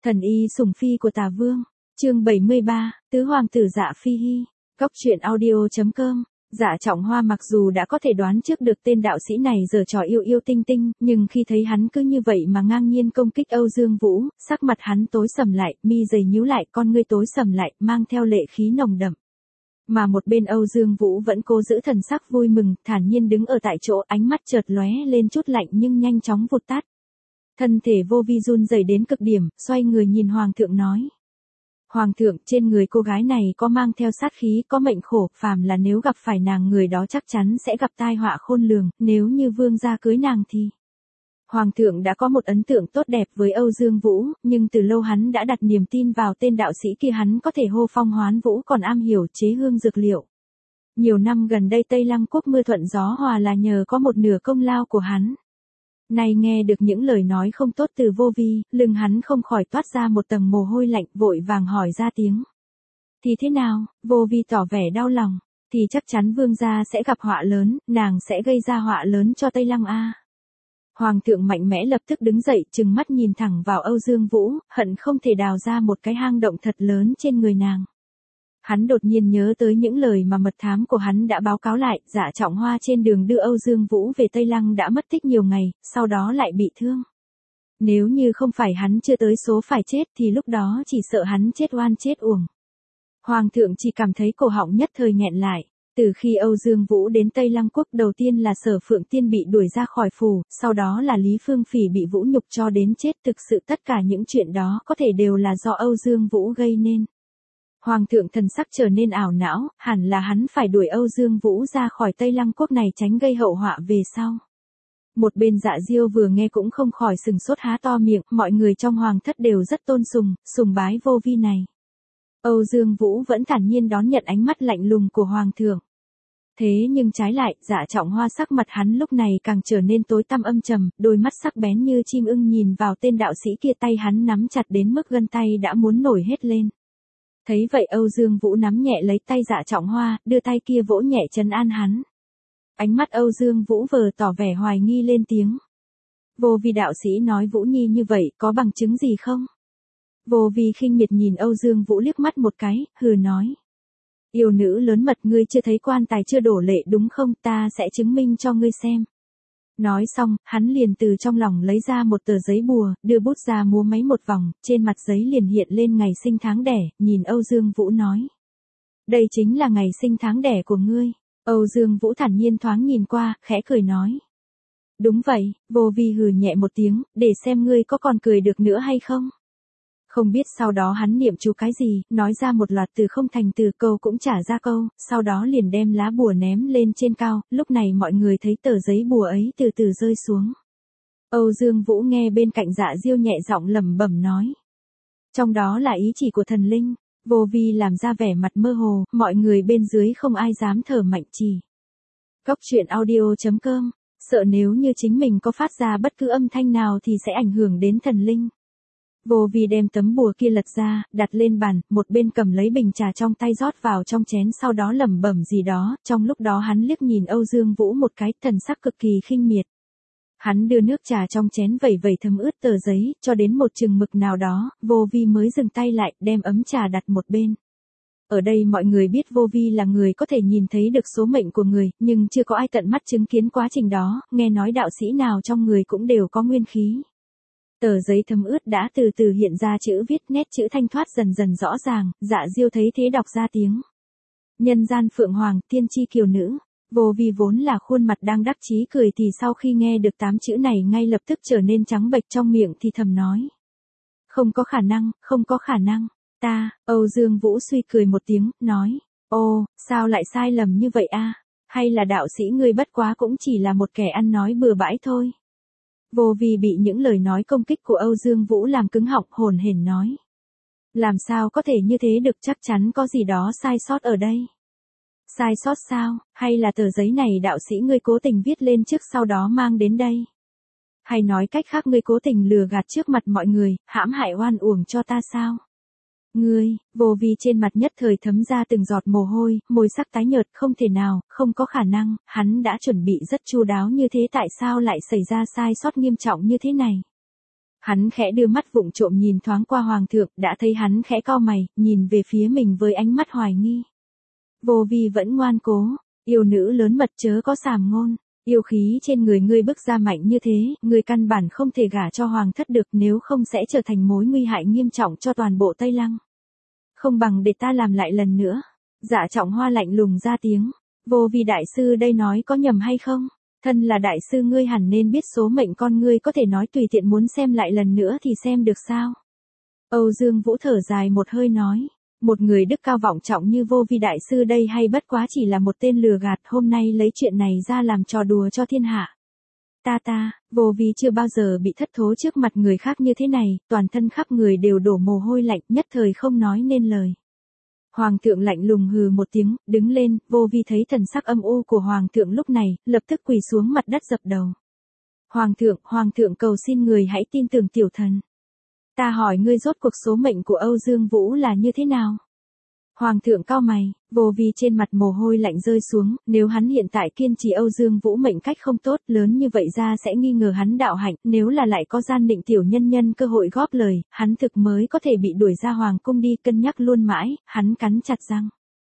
Thần y sủng phi của Tả Vương, chương 73, Tứ Hoàng tử Dạ Phi Hi, Cóc truyện audio.com. Dạ Trọng Hoa mặc dù đã có thể đoán trước được tên đạo sĩ này giở trò yêu yêu tinh tinh, nhưng khi thấy hắn cứ như vậy mà ngang nhiên công kích Âu Dương Vũ, sắc mặt hắn tối sầm lại, mi dày nhíu lại, con ngươi tối sầm lại, mang theo lệ khí nồng đậm. Mà một bên Âu Dương Vũ vẫn cố giữ thần sắc vui mừng, thản nhiên đứng ở tại chỗ, ánh mắt chợt lóe lên chút lạnh nhưng nhanh chóng vụt tắt. Thân thể vô vi run rẩy đến cực điểm, xoay người nhìn Hoàng thượng nói. Hoàng thượng, trên người cô gái này có mang theo sát khí, có mệnh khổ, phàm là nếu gặp phải nàng người đó chắc chắn sẽ gặp tai họa khôn lường, nếu như vương gia cưới nàng thì... Hoàng thượng đã có một ấn tượng tốt đẹp với Âu Dương Vũ, nhưng từ lâu hắn đã đặt niềm tin vào tên đạo sĩ kia, hắn có thể hô phong hoán vũ, còn am hiểu chế hương dược liệu. Nhiều năm gần đây Tây Lăng quốc mưa thuận gió hòa là nhờ có một nửa công lao của hắn. Nay nghe được những lời nói không tốt từ vô vi, lưng hắn không khỏi toát ra một tầng mồ hôi lạnh, vội vàng hỏi ra tiếng. Thì thế nào? Vô vi tỏ vẻ đau lòng. Thì chắc chắn vương gia sẽ gặp họa lớn, nàng sẽ gây ra họa lớn cho Tây Lăng a. Hoàng thượng mạnh mẽ lập tức đứng dậy, trừng mắt nhìn thẳng vào Âu Dương Vũ, hận không thể đào ra một cái hang động thật lớn trên người nàng. Hắn đột nhiên nhớ tới những lời mà mật thám của hắn đã báo cáo lại, Dạ Trọng Hoa trên đường đưa Âu Dương Vũ về Tây Lăng đã mất tích nhiều ngày, sau đó lại bị thương. Nếu như không phải hắn chưa tới số phải chết thì lúc đó chỉ sợ hắn chết oan chết uổng. Hoàng thượng chỉ cảm thấy cổ họng nhất thời nghẹn lại. Từ khi Âu Dương Vũ đến Tây Lăng quốc, đầu tiên là Sở Phượng Tiên bị đuổi ra khỏi phủ, sau đó là Lý Phương Phỉ bị vũ nhục cho đến chết, thực sự tất cả những chuyện đó có thể đều là do Âu Dương Vũ gây nên. Hoàng thượng thần sắc trở nên ảo não, hẳn là hắn phải đuổi Âu Dương Vũ ra khỏi Tây Lăng quốc này tránh gây hậu họa về sau. Một bên Dạ Diêu vừa nghe cũng không khỏi sừng sốt há to miệng, mọi người trong hoàng thất đều rất tôn sùng bái vô vi này. Âu Dương Vũ vẫn thản nhiên đón nhận ánh mắt lạnh lùng của Hoàng thượng. Thế nhưng trái lại, Dạ Trọng Hoa sắc mặt hắn lúc này càng trở nên tối tăm âm trầm, đôi mắt sắc bén như chim ưng nhìn vào tên đạo sĩ kia, tay hắn nắm chặt đến mức gân tay đã muốn nổi hết lên. Thấy vậy Âu Dương Vũ nắm nhẹ lấy tay Dạ Trọng Hoa, đưa tay kia vỗ nhẹ trấn an hắn. Ánh mắt Âu Dương Vũ vờ tỏ vẻ hoài nghi lên tiếng. Vô vi đạo sĩ nói Vũ Nhi như vậy, có bằng chứng gì không? Vô vi khinh miệt nhìn Âu Dương Vũ liếc mắt một cái, hừ nói. Yêu nữ lớn mật, ngươi chưa thấy quan tài chưa đổ lệ đúng không, ta sẽ chứng minh cho ngươi xem. Nói xong, hắn liền từ trong lòng lấy ra một tờ giấy bùa, đưa bút ra múa máy một vòng, trên mặt giấy liền hiện lên ngày sinh tháng đẻ, nhìn Âu Dương Vũ nói. Đây chính là ngày sinh tháng đẻ của ngươi. Âu Dương Vũ thản nhiên thoáng nhìn qua, khẽ cười nói. Đúng vậy, vô vi hừ nhẹ một tiếng, để xem ngươi có còn cười được nữa hay không. Không biết sau đó hắn niệm chú cái gì, nói ra một loạt từ không thành từ, câu cũng trả ra câu, sau đó liền đem lá bùa ném lên trên cao, lúc này mọi người thấy tờ giấy bùa ấy từ từ rơi xuống. Âu Dương Vũ nghe bên cạnh Dạ Diêu nhẹ giọng lẩm bẩm nói. Trong đó là ý chỉ của thần linh, vô vi làm ra vẻ mặt mơ hồ, mọi người bên dưới không ai dám thở mạnh chỉ. Cóc truyện audio.com, sợ nếu như chính mình có phát ra bất cứ âm thanh nào thì sẽ ảnh hưởng đến thần linh. Vô vi đem tấm bùa kia lật ra, đặt lên bàn, một bên cầm lấy bình trà trong tay rót vào trong chén, sau đó lẩm bẩm gì đó, trong lúc đó hắn liếc nhìn Âu Dương Vũ một cái, thần sắc cực kỳ khinh miệt. Hắn đưa nước trà trong chén vẩy vẩy thấm ướt tờ giấy, cho đến một chừng mực nào đó, vô vi mới dừng tay lại, đem ấm trà đặt một bên. Ở đây mọi người biết vô vi là người có thể nhìn thấy được số mệnh của người, nhưng chưa có ai tận mắt chứng kiến quá trình đó, nghe nói đạo sĩ nào trong người cũng đều có nguyên khí. Tờ giấy thấm ướt đã từ từ hiện ra chữ viết, nét chữ thanh thoát dần dần rõ ràng, Dạ Diêu thấy thế đọc ra tiếng. Nhân gian phượng hoàng, tiên tri kiều nữ. Vô vi vốn là khuôn mặt đang đắc chí cười thì sau khi nghe được 8 chữ này ngay lập tức trở nên trắng bệch, trong miệng thì thầm nói. Không có khả năng, không có khả năng. Âu Dương Vũ suy cười một tiếng, nói. Ô, sao lại sai lầm như vậy a? Hay là đạo sĩ ngươi bất quá cũng chỉ là một kẻ ăn nói bừa bãi thôi? Vô vi bị những lời nói công kích của Âu Dương Vũ làm cứng họng, hồn hển nói. Làm sao có thể như thế được, chắc chắn có gì đó sai sót ở đây. Sai sót sao, hay là tờ giấy này đạo sĩ ngươi cố tình viết lên trước sau đó mang đến đây? Hay nói cách khác ngươi cố tình lừa gạt trước mặt mọi người, hãm hại oan uổng cho ta sao? Ngươi, vô vi trên mặt nhất thời thấm ra từng giọt mồ hôi, môi sắc tái nhợt, không thể nào, không có khả năng, hắn đã chuẩn bị rất chu đáo như thế, tại sao lại xảy ra sai sót nghiêm trọng như thế này? Hắn khẽ đưa mắt vụng trộm nhìn thoáng qua hoàng thượng, đã thấy hắn khẽ cau mày, nhìn về phía mình với ánh mắt hoài nghi. Vô vi vẫn ngoan cố, yêu nữ lớn mật chớ có sàm ngôn, yêu khí trên người ngươi bức ra mạnh như thế, ngươi căn bản không thể gả cho hoàng thất được, nếu không sẽ trở thành mối nguy hại nghiêm trọng cho toàn bộ Tây Lăng. Không bằng để ta làm lại lần nữa. Dạ Trọng Hoa lạnh lùng ra tiếng, vô vi đại sư đây nói có nhầm hay không? Thân là đại sư ngươi hẳn nên biết số mệnh con ngươi, có thể nói tùy tiện muốn xem lại lần nữa thì xem được sao? Âu Dương Vũ thở dài một hơi nói, một người đức cao vọng trọng như vô vi đại sư đây hay bất quá chỉ là một tên lừa gạt, hôm nay lấy chuyện này ra làm trò đùa cho thiên hạ. Vô vi chưa bao giờ bị thất thố trước mặt người khác như thế này, toàn thân khắp người đều đổ mồ hôi lạnh, nhất thời không nói nên lời. Hoàng thượng lạnh lùng hừ một tiếng, đứng lên, vô vi thấy thần sắc âm u của hoàng thượng lúc này, lập tức quỳ xuống mặt đất dập đầu. Hoàng thượng cầu xin người hãy tin tưởng tiểu thần. Ta hỏi ngươi rốt cuộc số mệnh của Âu Dương Vũ là như thế nào? Hoàng thượng cau mày, vô vi trên mặt mồ hôi lạnh rơi xuống, nếu hắn hiện tại kiên trì Âu Dương Vũ mệnh cách không tốt, lớn như vậy ra sẽ nghi ngờ hắn đạo hạnh, nếu là lại có gian định tiểu nhân nhân cơ hội góp lời, hắn thực mới có thể bị đuổi ra hoàng cung đi, cân nhắc luôn mãi, hắn cắn chặt răng.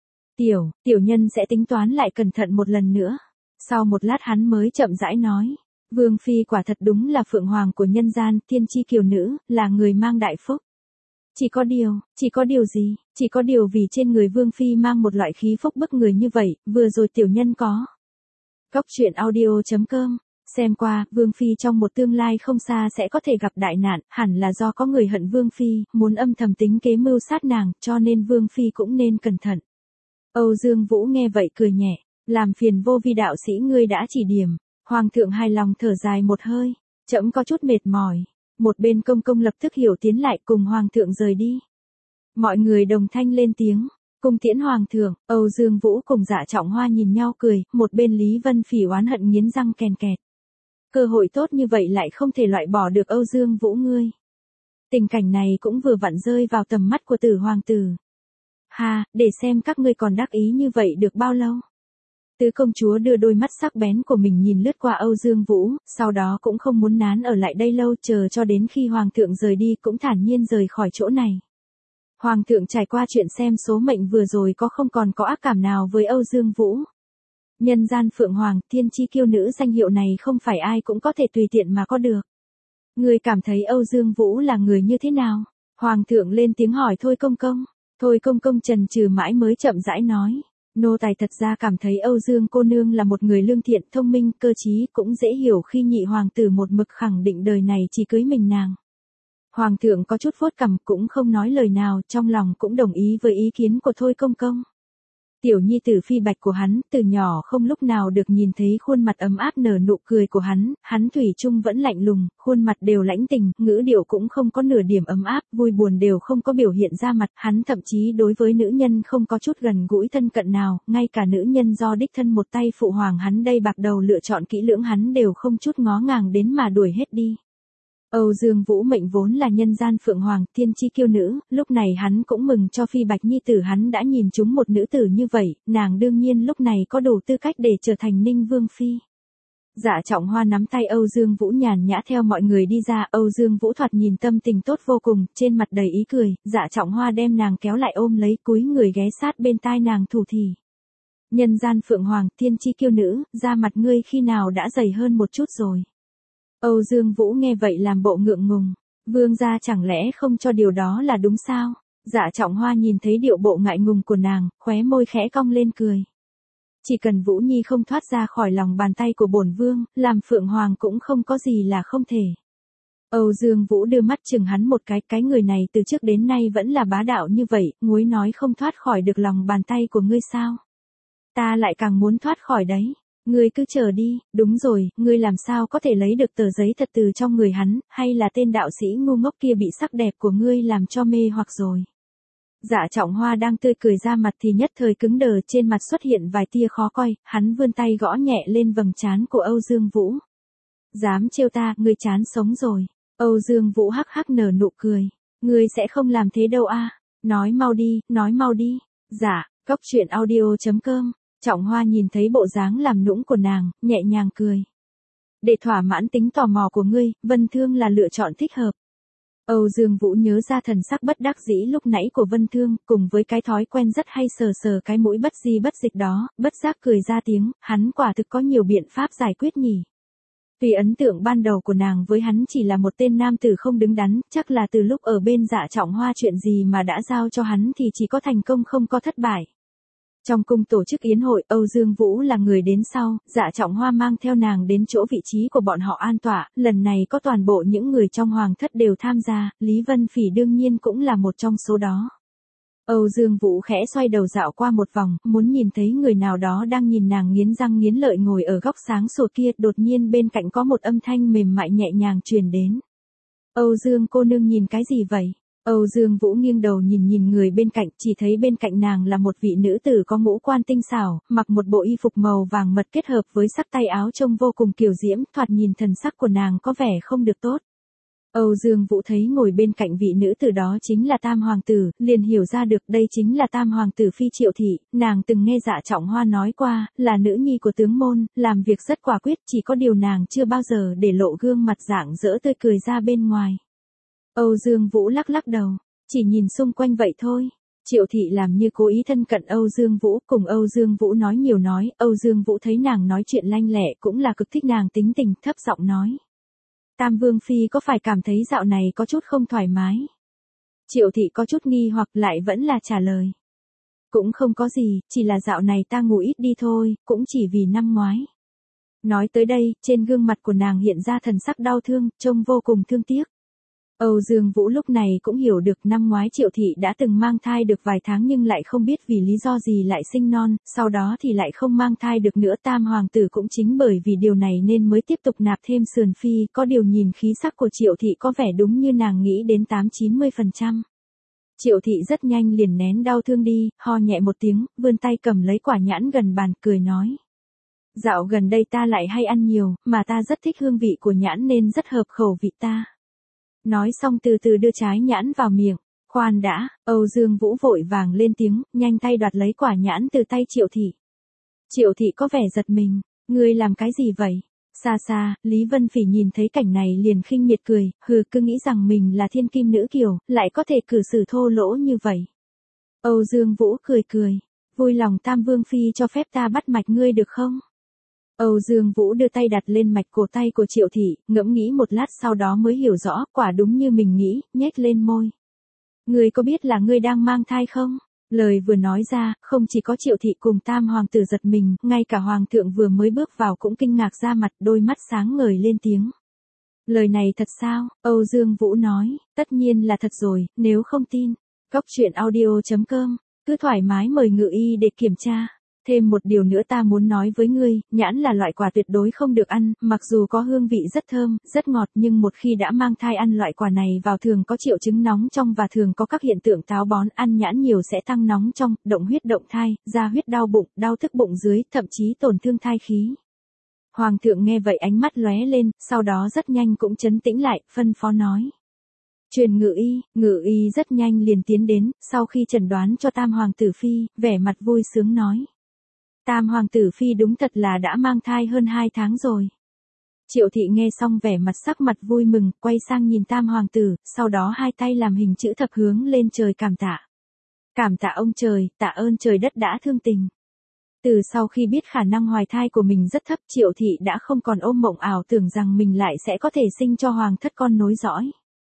Tiểu nhân sẽ tính toán lại cẩn thận một lần nữa. Sau một lát hắn mới chậm rãi nói, Vương Phi quả thật đúng là phượng hoàng của nhân gian, tiên tri kiều nữ, là người mang đại phúc. Chỉ có điều vì trên người Vương Phi mang một loại khí phúc bức người như vậy, vừa rồi tiểu nhân có. Cóc truyện audio.com, xem qua, Vương Phi trong một tương lai không xa sẽ có thể gặp đại nạn, hẳn là do có người hận Vương Phi, muốn âm thầm tính kế mưu sát nàng, cho nên Vương Phi cũng nên cẩn thận. Âu Dương Vũ nghe vậy cười nhẹ, làm phiền vô vi đạo sĩ ngươi đã chỉ điểm. Hoàng thượng hài lòng thở dài một hơi, trẫm có chút mệt mỏi. Một bên công công lập tức hiểu tiến lại cùng hoàng thượng rời đi. Mọi người đồng thanh lên tiếng, cung tiễn hoàng thượng. Âu Dương Vũ cùng Dạ Trọng Hoa nhìn nhau cười, một bên Lý Vân Phỉ oán hận nghiến răng kèn kẹt. Cơ hội tốt như vậy lại không thể loại bỏ được Âu Dương Vũ ngươi. Tình cảnh này cũng vừa vặn rơi vào tầm mắt của Tử hoàng tử. Để xem các ngươi còn đắc ý như vậy được bao lâu. Tứ công chúa đưa đôi mắt sắc bén của mình nhìn lướt qua Âu Dương Vũ, sau đó cũng không muốn nán ở lại đây lâu, chờ cho đến khi hoàng thượng rời đi cũng thản nhiên rời khỏi chỗ này. Hoàng thượng trải qua chuyện xem số mệnh vừa rồi có không còn có ác cảm nào với Âu Dương Vũ. Nhân gian phượng hoàng, thiên chi kiêu nữ danh hiệu này không phải ai cũng có thể tùy tiện mà có được. Người cảm thấy Âu Dương Vũ là người như thế nào? Hoàng thượng lên tiếng hỏi Thôi Công Công. Thôi Công Công chần chừ mãi mới chậm rãi nói. Nô tài thật ra cảm thấy Âu Dương cô nương là một người lương thiện, thông minh, cơ trí, cũng dễ hiểu khi nhị hoàng tử một mực khẳng định đời này chỉ cưới mình nàng. Hoàng thượng có chút vuốt cằm cũng không nói lời nào, trong lòng cũng đồng ý với ý kiến của Thôi Công Công. Tiểu nhi tử Phi Bạch của hắn, từ nhỏ không lúc nào được nhìn thấy khuôn mặt ấm áp nở nụ cười của hắn thủy chung vẫn lạnh lùng, khuôn mặt đều lãnh tình, ngữ điệu cũng không có nửa điểm ấm áp, vui buồn đều không có biểu hiện ra mặt, hắn thậm chí đối với nữ nhân không có chút gần gũi thân cận nào, ngay cả nữ nhân do đích thân một tay phụ hoàng hắn đây bạc đầu lựa chọn kỹ lưỡng hắn đều không chút ngó ngàng đến mà đuổi hết đi. Âu Dương Vũ mệnh vốn là nhân gian phượng hoàng, thiên chi kiêu nữ, lúc này hắn cũng mừng cho Phi Bạch nhi tử hắn đã nhìn trúng một nữ tử như vậy, nàng đương nhiên lúc này có đủ tư cách để trở thành Ninh Vương Phi. Dạ Trọng Hoa nắm tay Âu Dương Vũ nhàn nhã theo mọi người đi ra, Âu Dương Vũ thoạt nhìn tâm tình tốt vô cùng, trên mặt đầy ý cười, Dạ Trọng Hoa đem nàng kéo lại ôm lấy cúi người ghé sát bên tai nàng thủ thỉ. Nhân gian phượng hoàng, thiên chi kiêu nữ, da mặt ngươi khi nào đã dày hơn một chút rồi. Âu Dương Vũ nghe vậy làm bộ ngượng ngùng, vương gia chẳng lẽ không cho điều đó là đúng sao? Dạ Trọng Hoa nhìn thấy điệu bộ ngại ngùng của nàng, khóe môi khẽ cong lên cười. Chỉ cần Vũ Nhi không thoát ra khỏi lòng bàn tay của bổn vương, làm phượng hoàng cũng không có gì là không thể. Âu Dương Vũ đưa mắt chừng hắn một cái người này từ trước đến nay vẫn là bá đạo như vậy, nguối nói không thoát khỏi được lòng bàn tay của ngươi sao? Ta lại càng muốn thoát khỏi đấy. Ngươi cứ chờ đi, đúng rồi, ngươi làm sao có thể lấy được tờ giấy thật từ trong người hắn, hay là tên đạo sĩ ngu ngốc kia bị sắc đẹp của ngươi làm cho mê hoặc rồi. Dạ Trọng Hoa đang tươi cười ra mặt thì nhất thời cứng đờ, trên mặt xuất hiện vài tia khó coi, hắn vươn tay gõ nhẹ lên vầng trán của Âu Dương Vũ. Dám trêu ta, ngươi chán sống rồi. Âu Dương Vũ hắc hắc nở nụ cười. Ngươi sẽ không làm thế đâu a. Nói mau đi. Dạ, cóc truyện audio.com. Trọng Hoa nhìn thấy bộ dáng làm nũng của nàng, nhẹ nhàng cười. Để thỏa mãn tính tò mò của ngươi, Vân Thương là lựa chọn thích hợp. Âu Dương Vũ nhớ ra thần sắc bất đắc dĩ lúc nãy của Vân Thương, cùng với cái thói quen rất hay sờ sờ cái mũi bất di bất dịch đó, bất giác cười ra tiếng, hắn quả thực có nhiều biện pháp giải quyết nhỉ. Vì ấn tượng ban đầu của nàng với hắn chỉ là một tên nam tử không đứng đắn, chắc là từ lúc ở bên Dạ Trọng Hoa chuyện gì mà đã giao cho hắn thì chỉ có thành công không có thất bại. Trong cung tổ chức yến hội, Âu Dương Vũ là người đến sau, Dạ Trọng Hoa mang theo nàng đến chỗ vị trí của bọn họ an tọa, lần này có toàn bộ những người trong hoàng thất đều tham gia, Lý Vân Phỉ đương nhiên cũng là một trong số đó. Âu Dương Vũ khẽ xoay đầu dạo qua một vòng, muốn nhìn thấy người nào đó đang nhìn nàng nghiến răng nghiến lợi ngồi ở góc sáng sủa kia, đột nhiên bên cạnh có một âm thanh mềm mại nhẹ nhàng truyền đến. Âu Dương cô nương nhìn cái gì vậy? Âu Dương Vũ nghiêng đầu nhìn nhìn người bên cạnh, chỉ thấy bên cạnh nàng là một vị nữ tử có ngũ quan tinh xảo, mặc một bộ y phục màu vàng mật kết hợp với sắc tay áo trông vô cùng kiều diễm, thoạt nhìn thần sắc của nàng có vẻ không được tốt. Âu Dương Vũ thấy ngồi bên cạnh vị nữ tử đó chính là Tam Hoàng tử, liền hiểu ra được đây chính là Tam Hoàng tử Phi Triệu Thị, nàng từng nghe Dạ Trọng Hoa nói qua, là nữ nhi của tướng môn, làm việc rất quả quyết, chỉ có điều nàng chưa bao giờ để lộ gương mặt rạng rỡ tươi cười ra bên ngoài. Âu Dương Vũ lắc lắc đầu, chỉ nhìn xung quanh vậy thôi. Triệu Thị làm như cố ý thân cận Âu Dương Vũ, cùng Âu Dương Vũ nói nhiều nói, Âu Dương Vũ thấy nàng nói chuyện lanh lẹ cũng là cực thích nàng tính tình, thấp giọng nói. Tam Vương Phi có phải cảm thấy dạo này có chút không thoải mái? Triệu Thị có chút nghi hoặc lại vẫn là trả lời. Cũng không có gì, chỉ là dạo này ta ngủ ít đi thôi, cũng chỉ vì năm ngoái. Nói tới đây, trên gương mặt của nàng hiện ra thần sắc đau thương, trông vô cùng thương tiếc. Âu Dương Vũ lúc này cũng hiểu được năm ngoái Triệu Thị đã từng mang thai được vài tháng nhưng lại không biết vì lý do gì lại sinh non, sau đó thì lại không mang thai được nữa. Tam Hoàng tử cũng chính bởi vì điều này nên mới tiếp tục nạp thêm sườn phi, có điều nhìn khí sắc của Triệu Thị có vẻ đúng như nàng nghĩ đến 8-90%. Triệu Thị rất nhanh liền nén đau thương đi, ho nhẹ một tiếng, vươn tay cầm lấy quả nhãn gần bàn, cười nói. Dạo gần đây ta lại hay ăn nhiều, mà ta rất thích hương vị của nhãn nên rất hợp khẩu vị ta. Nói xong từ từ đưa trái nhãn vào miệng. Khoan đã, Âu Dương Vũ vội vàng lên tiếng, nhanh tay đoạt lấy quả nhãn từ tay Triệu Thị. Triệu Thị có vẻ giật mình, ngươi làm cái gì vậy? Xa xa, Lý Vân Phỉ nhìn thấy cảnh này liền khinh miệt cười, cứ nghĩ rằng mình là thiên kim nữ kiều, lại có thể cử xử thô lỗ như vậy. Âu Dương Vũ cười cười, vui lòng Tam Vương Phi cho phép ta bắt mạch ngươi được không? Âu Dương Vũ đưa tay đặt lên mạch cổ tay của Triệu Thị, ngẫm nghĩ một lát sau đó mới hiểu rõ, quả đúng như mình nghĩ, nhếch lên môi. Ngươi có biết là ngươi đang mang thai không? Lời vừa nói ra, không chỉ có Triệu Thị cùng Tam Hoàng tử giật mình, ngay cả Hoàng thượng vừa mới bước vào cũng kinh ngạc ra mặt, đôi mắt sáng ngời lên tiếng. Lời này thật sao? Âu Dương Vũ nói, tất nhiên là thật rồi, nếu không tin. Coctruyện.audio.com, cứ thoải mái mời Ngự Y để kiểm tra. Thêm một điều nữa ta muốn nói với ngươi, nhãn là loại quả tuyệt đối không được ăn, mặc dù có hương vị rất thơm, rất ngọt nhưng một khi đã mang thai ăn loại quả này vào thường có triệu chứng nóng trong và thường có các hiện tượng táo bón, ăn nhãn nhiều sẽ tăng nóng trong, động huyết động thai, ra huyết đau bụng, đau thức bụng dưới, thậm chí tổn thương thai khí. Hoàng thượng nghe vậy ánh mắt lóe lên, sau đó rất nhanh cũng trấn tĩnh lại, phân phó nói. Truyền Ngự Y rất nhanh liền tiến đến, sau khi chẩn đoán cho Tam Hoàng tử Phi, vẻ mặt vui sướng nói. Tam Hoàng tử Phi đúng thật là đã mang thai hơn 2 tháng rồi. Triệu Thị nghe xong vẻ mặt sắc mặt vui mừng, quay sang nhìn Tam Hoàng tử, sau đó hai tay làm hình chữ thập hướng lên trời cảm tạ. Cảm tạ ông trời, tạ ơn trời đất đã thương tình. Từ sau khi biết khả năng hoài thai của mình rất thấp, Triệu Thị đã không còn ôm mộng ảo tưởng rằng mình lại sẽ có thể sinh cho hoàng thất con nối dõi.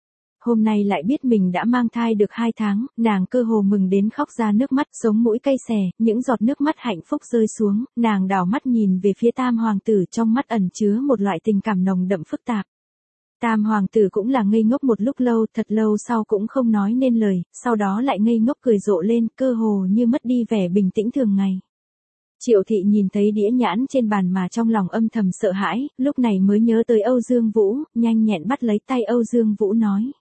Hôm nay lại biết mình đã mang thai được 2 tháng, nàng cơ hồ mừng đến khóc ra nước mắt, sống mũi cay xè, những giọt nước mắt hạnh phúc rơi xuống, nàng đảo mắt nhìn về phía Tam Hoàng tử, trong mắt ẩn chứa một loại tình cảm nồng đậm phức tạp. Tam Hoàng tử cũng là ngây ngốc một lúc lâu, thật lâu sau cũng không nói nên lời, sau đó lại ngây ngốc cười rộ lên, cơ hồ như mất đi vẻ bình tĩnh thường ngày. Triệu Thị nhìn thấy đĩa nhãn trên bàn mà trong lòng âm thầm sợ hãi, lúc này mới nhớ tới Âu Dương Vũ, nhanh nhẹn bắt lấy tay Âu Dương Vũ nói.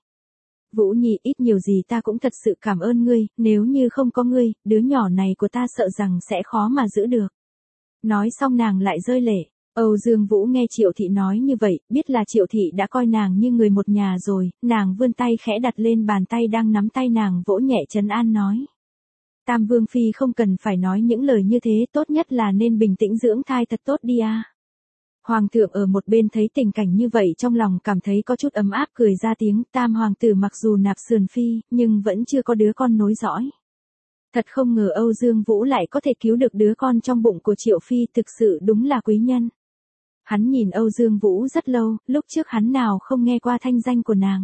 Vũ Nhi, ít nhiều gì ta cũng thật sự cảm ơn ngươi, nếu như không có ngươi, đứa nhỏ này của ta sợ rằng sẽ khó mà giữ được. Nói xong nàng lại rơi lệ. Âu Dương Vũ nghe Triệu Thị nói như vậy, biết là Triệu Thị đã coi nàng như người một nhà rồi, nàng vươn tay khẽ đặt lên bàn tay đang nắm tay nàng, vỗ nhẹ trấn an nói. Tam Vương Phi không cần phải nói những lời như thế, tốt nhất là nên bình tĩnh dưỡng thai thật tốt đi a. Hoàng thượng ở một bên thấy tình cảnh như vậy trong lòng cảm thấy có chút ấm áp cười ra tiếng, tam hoàng tử mặc dù nạp sườn phi, nhưng vẫn chưa có đứa con nối dõi. Thật không ngờ Âu Dương Vũ lại có thể cứu được đứa con trong bụng của Triệu Phi, thực sự đúng là quý nhân. Hắn nhìn Âu Dương Vũ rất lâu, lúc trước hắn nào không nghe qua thanh danh của nàng.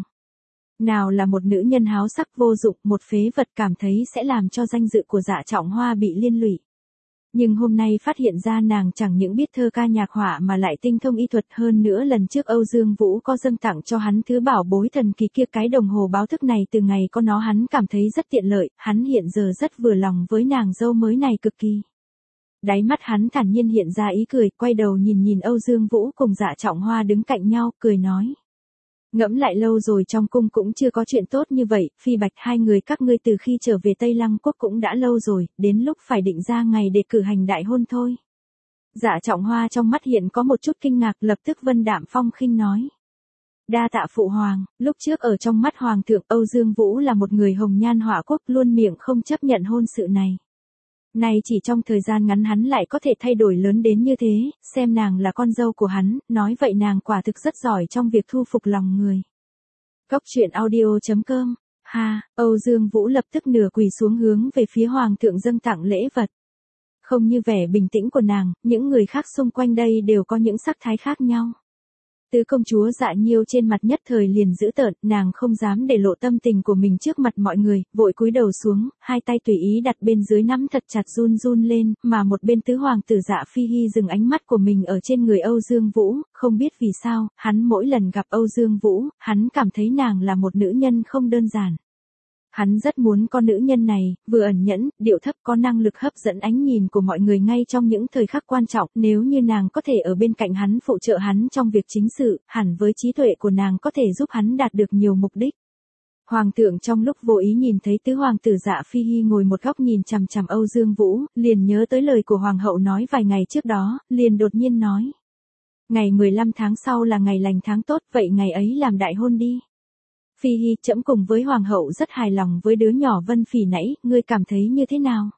Nào là một nữ nhân háo sắc vô dụng, một phế vật, cảm thấy sẽ làm cho danh dự của Dạ Trọng Hoa bị liên lụy. Nhưng hôm nay phát hiện ra nàng chẳng những biết thơ ca nhạc họa mà lại tinh thông y thuật, hơn nữa lần trước Âu Dương Vũ có dâng tặng cho hắn thứ bảo bối thần kỳ kia, cái đồng hồ báo thức này, từ ngày có nó hắn cảm thấy rất tiện lợi, hắn hiện giờ rất vừa lòng với nàng dâu mới này cực kỳ. Đáy mắt hắn thản nhiên hiện ra ý cười, quay đầu nhìn Âu Dương Vũ cùng Dạ Trọng Hoa đứng cạnh nhau, cười nói. Ngẫm lại lâu rồi trong cung cũng chưa có chuyện tốt như vậy, Phi Bạch, hai người các ngươi từ khi trở về Tây Lăng Quốc cũng đã lâu rồi, đến lúc phải định ra ngày để cử hành đại hôn thôi. Dạ Trọng Hoa trong mắt hiện có một chút kinh ngạc, lập tức vân đạm phong khinh nói. Đa tạ phụ hoàng, lúc trước ở trong mắt hoàng thượng Âu Dương Vũ là một người hồng nhan họa quốc, luôn miệng không chấp nhận hôn sự này. Nay chỉ trong thời gian ngắn hắn lại có thể thay đổi lớn đến như thế, xem nàng là con dâu của hắn, nói vậy nàng quả thực rất giỏi trong việc thu phục lòng người. Góc truyện audio.com. Ha, Âu Dương Vũ lập tức nửa quỳ xuống hướng về phía hoàng thượng dâng tặng lễ vật. Không như vẻ bình tĩnh của nàng, những người khác xung quanh đây đều có những sắc thái khác nhau. Tứ công chúa Dạ Nhiêu trên mặt nhất thời liền dữ tợn, nàng không dám để lộ tâm tình của mình trước mặt mọi người, vội cúi đầu xuống, hai tay tùy ý đặt bên dưới nắm thật chặt run run lên, mà một bên tứ hoàng tử Dạ Phi Hi dừng ánh mắt của mình ở trên người Âu Dương Vũ, không biết vì sao, hắn mỗi lần gặp Âu Dương Vũ, hắn cảm thấy nàng là một nữ nhân không đơn giản. Hắn rất muốn con nữ nhân này, vừa ẩn nhẫn, điệu thấp, có năng lực hấp dẫn ánh nhìn của mọi người ngay trong những thời khắc quan trọng, nếu như nàng có thể ở bên cạnh hắn phụ trợ hắn trong việc chính sự, hẳn với trí tuệ của nàng có thể giúp hắn đạt được nhiều mục đích. Hoàng thượng trong lúc vô ý nhìn thấy tứ hoàng tử Dạ Phi Hi ngồi một góc nhìn chằm chằm Âu Dương Vũ, liền nhớ tới lời của hoàng hậu nói vài ngày trước đó, liền đột nhiên nói. Ngày 15 tháng sau là ngày lành tháng tốt, vậy ngày ấy làm đại hôn đi. Phi Hi, trẫm cùng với hoàng hậu rất hài lòng với đứa nhỏ Vân Phỉ nãy, ngươi cảm thấy như thế nào?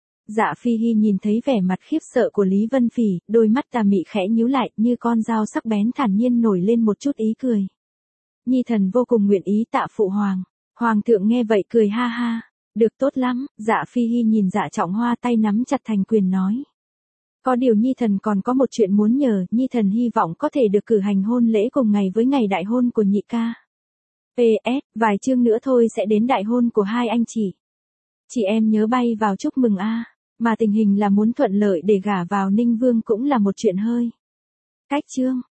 Dạ Phi Hi nhìn thấy vẻ mặt khiếp sợ của Lý Vân Phỉ, đôi mắt tà mị khẽ nhíu lại, như con dao sắc bén, thản nhiên nổi lên một chút ý cười. Nhi thần vô cùng nguyện ý tạ phụ hoàng. Hoàng thượng nghe vậy cười ha ha, được tốt lắm. Dạ Phi Hi nhìn Dạ Trọng Hoa tay nắm chặt thành quyền nói. Có điều Nhi thần còn có một chuyện muốn nhờ, Nhi thần hy vọng có thể được cử hành hôn lễ cùng ngày với ngày đại hôn của nhị ca. PS, vài chương nữa thôi sẽ đến đại hôn của hai anh chị. Chị em nhớ bay vào chúc mừng a. Mà tình hình là muốn thuận lợi để gả vào Ninh Vương cũng là một chuyện hơi. Cách chương.